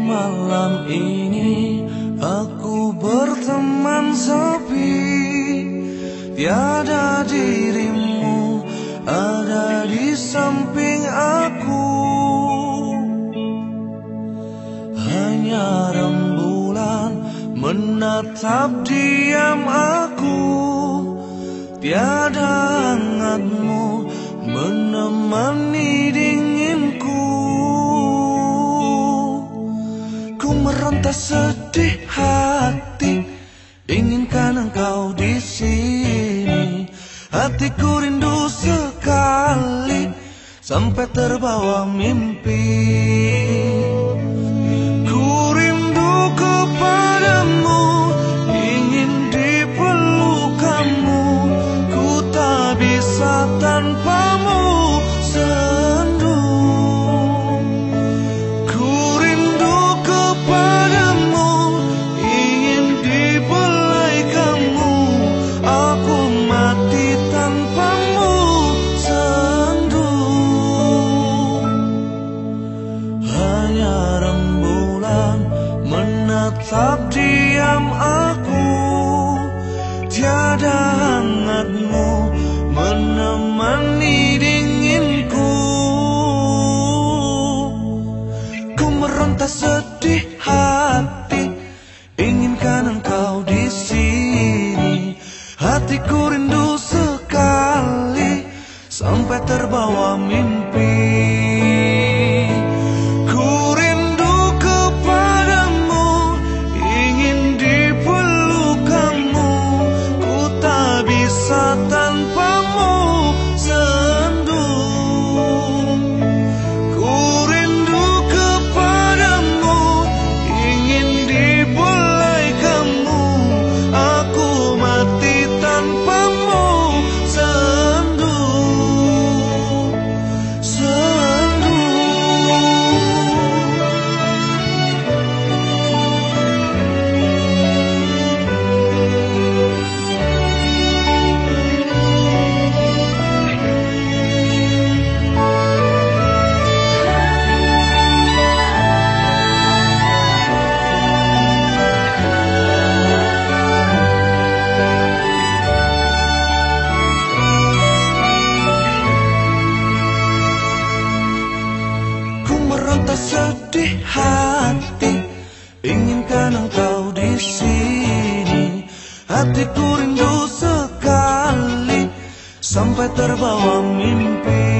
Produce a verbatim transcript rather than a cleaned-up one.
malam ini aku berteman sepi, tiada dirimu ada di samping aku. Hanya rembulan menatap diam aku, tiada hangatmu menemani dinginku. Ku meronta sedih hati, inginkan engkau di sini. Hatiku rindu sekali, sampai terbawa mimpi. Ku rindu kepadamu, ingin dipeluk kamu. Ku tak bisa tanpamu, sendu. Ku rindu kepadamu, ingin dibelai kamu. Aku mati tanpamu, sendu. Hanya rembulan menatap diam aku, tiada hangatmu menemani dinginku. Ku meronta sedih hati, inginkan engkau di sini. Hatiku rindu sekali, sampai terbawa mimpi. Ku rindu kepadamu, ingin dipeluk kamu. Ku tak bisa tanpamu, sendu. Ku rindu kepadamu, ingin dibelai kamu. Aku mati tanpamu, sendu. Sendu. Ku meronta sedih hati, inginkan engkau di sini. Hatiku rindu sekali, sampai terbawa mimpi.